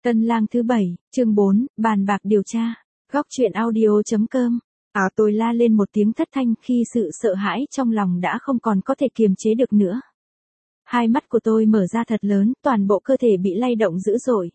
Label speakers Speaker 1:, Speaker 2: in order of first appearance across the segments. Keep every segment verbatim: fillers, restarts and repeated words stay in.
Speaker 1: Tân lang thứ bảy, chương bốn, bàn bạc điều tra. Góc truyện audio.com. À tôi la lên một tiếng thất thanh khi sự sợ hãi trong lòng đã không còn có thể kiềm chế được nữa. Hai mắt của tôi mở ra thật lớn, toàn bộ cơ thể bị lay động dữ dội.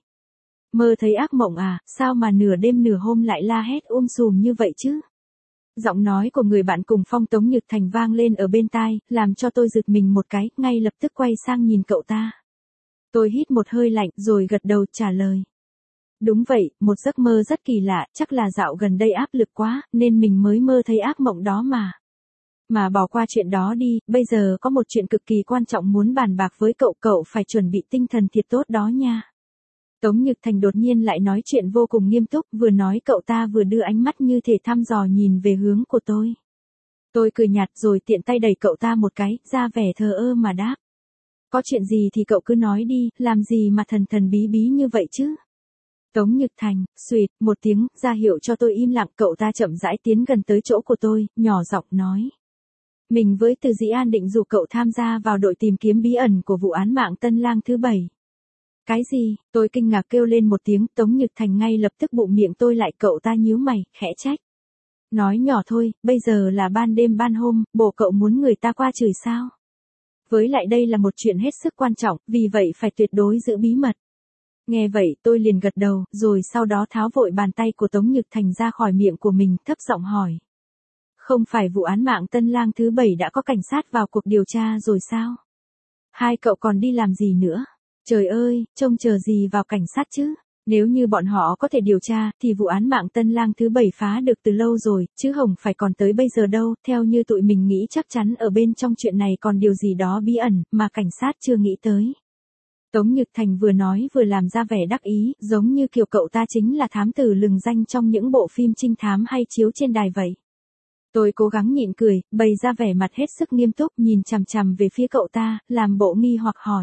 Speaker 1: Mơ thấy ác mộng à, sao mà nửa đêm nửa hôm lại la hét um sùm như vậy chứ? Giọng nói của người bạn cùng Phong Tống Nhược Thành vang lên ở bên tai, làm cho tôi giật mình một cái, ngay lập tức quay sang nhìn cậu ta. Tôi hít một hơi lạnh rồi gật đầu trả lời. Đúng vậy, một giấc mơ rất kỳ lạ, chắc là dạo gần đây áp lực quá, nên mình mới mơ thấy ác mộng đó mà. Mà bỏ qua chuyện đó đi, bây giờ có một chuyện cực kỳ quan trọng muốn bàn bạc với cậu, cậu phải chuẩn bị tinh thần thiệt tốt đó nha. Tống Nhược Thành đột nhiên lại nói chuyện vô cùng nghiêm túc, vừa nói cậu ta vừa đưa ánh mắt như thể thăm dò nhìn về hướng của tôi. Tôi cười nhạt rồi tiện tay đẩy cậu ta một cái, ra vẻ thờ ơ mà đáp. Có chuyện gì thì cậu cứ nói đi, làm gì mà thần thần bí bí như vậy chứ? Tống Nhược Thành, xuỵt, một tiếng, ra hiệu cho tôi im lặng, cậu ta chậm rãi tiến gần tới chỗ của tôi, nhỏ giọng nói. Mình với Từ Dĩ An định rủ cậu tham gia vào đội tìm kiếm bí ẩn của vụ án mạng Tân Lang thứ bảy. Cái gì? Tôi kinh ngạc kêu lên một tiếng, Tống Nhược Thành ngay lập tức bụm miệng tôi lại, cậu ta nhíu mày, khẽ trách. Nói nhỏ thôi, bây giờ là ban đêm ban hôm, bộ cậu muốn người ta qua chửi sao? Với lại đây là một chuyện hết sức quan trọng, vì vậy phải tuyệt đối giữ bí mật. Nghe vậy tôi liền gật đầu, rồi sau đó tháo vội bàn tay của Tống Nhược Thành ra khỏi miệng của mình, thấp giọng hỏi. Không phải vụ án mạng Tân Lang thứ bảy đã có cảnh sát vào cuộc điều tra rồi sao? Hai cậu còn đi làm gì nữa? Trời ơi, trông chờ gì vào cảnh sát chứ? Nếu như bọn họ có thể điều tra, thì vụ án mạng Tân Lang thứ bảy phá được từ lâu rồi, chứ không phải còn tới bây giờ đâu. Theo như tụi mình nghĩ chắc chắn ở bên trong chuyện này còn điều gì đó bí ẩn, mà cảnh sát chưa nghĩ tới. Tống Nhược Thành vừa nói vừa làm ra vẻ đắc ý, giống như kiểu cậu ta chính là thám tử lừng danh trong những bộ phim trinh thám hay chiếu trên đài vậy. Tôi cố gắng nhịn cười, bày ra vẻ mặt hết sức nghiêm túc, nhìn chằm chằm về phía cậu ta, làm bộ nghi hoặc hỏi.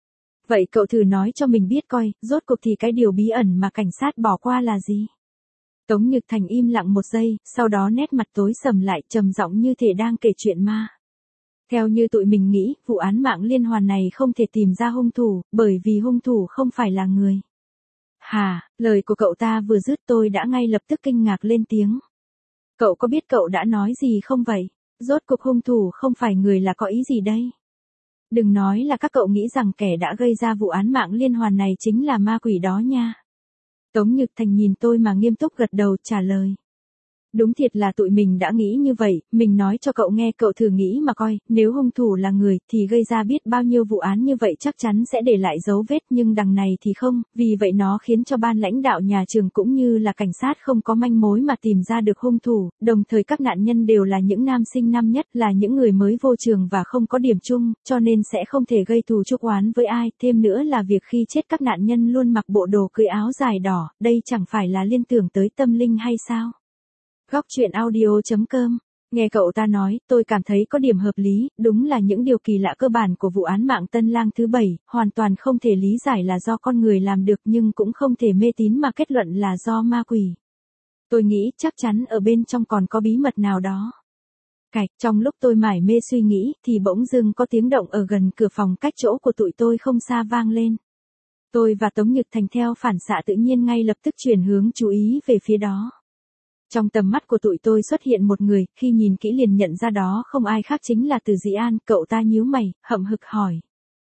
Speaker 1: Vậy cậu thử nói cho mình biết coi, rốt cuộc thì cái điều bí ẩn mà cảnh sát bỏ qua là gì? Tống Nhược Thành im lặng một giây, sau đó nét mặt tối sầm lại, trầm giọng như thể đang kể chuyện ma. Theo như tụi mình nghĩ, vụ án mạng liên hoàn này không thể tìm ra hung thủ, bởi vì hung thủ không phải là người. Hà, lời của cậu ta vừa dứt tôi đã ngay lập tức kinh ngạc lên tiếng. Cậu có biết cậu đã nói gì không vậy? Rốt cuộc hung thủ không phải người là có ý gì đây? Đừng nói là các cậu nghĩ rằng kẻ đã gây ra vụ án mạng liên hoàn này chính là ma quỷ đó nha. Tống Nhược Thành nhìn tôi mà nghiêm túc gật đầu trả lời. Đúng thiệt là tụi mình đã nghĩ như vậy, mình nói cho cậu nghe, cậu thử nghĩ mà coi, nếu hung thủ là người thì gây ra biết bao nhiêu vụ án như vậy chắc chắn sẽ để lại dấu vết, nhưng đằng này thì không, vì vậy nó khiến cho ban lãnh đạo nhà trường cũng như là cảnh sát không có manh mối mà tìm ra được hung thủ, đồng thời các nạn nhân đều là những nam sinh năm nhất, là những người mới vô trường và không có điểm chung, cho nên sẽ không thể gây thù chuốc oán với ai, thêm nữa là việc khi chết các nạn nhân luôn mặc bộ đồ cưới áo dài đỏ, đây chẳng phải là liên tưởng tới tâm linh hay sao? Góc truyện audio.com. Nghe cậu ta nói, tôi cảm thấy có điểm hợp lý, đúng là những điều kỳ lạ cơ bản của vụ án mạng Tân Lang thứ bảy, hoàn toàn không thể lý giải là do con người làm được nhưng cũng không thể mê tín mà kết luận là do ma quỷ. Tôi nghĩ chắc chắn ở bên trong còn có bí mật nào đó. Cạch, trong lúc tôi mải mê suy nghĩ, thì bỗng dưng có tiếng động ở gần cửa phòng cách chỗ của tụi tôi không xa vang lên. Tôi và Tống Nhược Thành theo phản xạ tự nhiên ngay lập tức chuyển hướng chú ý về phía đó. Trong tầm mắt của tụi tôi xuất hiện một người, khi nhìn kỹ liền nhận ra đó không ai khác chính là Từ Dĩ An, cậu ta nhíu mày, hậm hực hỏi.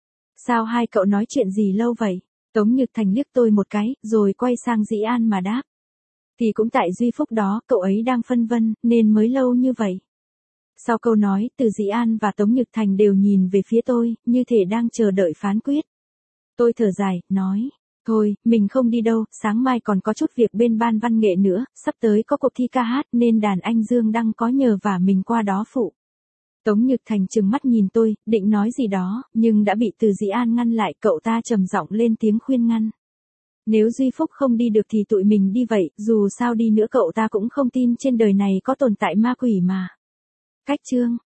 Speaker 1: Sao hai cậu nói chuyện gì lâu vậy? Tống Nhược Thành liếc tôi một cái, rồi quay sang Dĩ An mà đáp. Thì cũng tại Duy Phúc đó, cậu ấy đang phân vân, nên mới lâu như vậy. Sau câu nói, Từ Dĩ An và Tống Nhược Thành đều nhìn về phía tôi, như thể đang chờ đợi phán quyết. Tôi thở dài, nói. Thôi, mình không đi đâu, sáng mai còn có chút việc bên ban văn nghệ nữa, sắp tới có cuộc thi ca hát nên đàn anh Dương Đăng có nhờ vả mình qua đó phụ. Tống Nhược Thành trừng mắt nhìn tôi, định nói gì đó, nhưng đã bị Từ Dĩ An ngăn lại, cậu ta trầm giọng lên tiếng khuyên ngăn. Nếu Duy Phúc không đi được thì tụi mình đi vậy, dù sao đi nữa cậu ta cũng không tin trên đời này có tồn tại ma quỷ mà. Cách chương.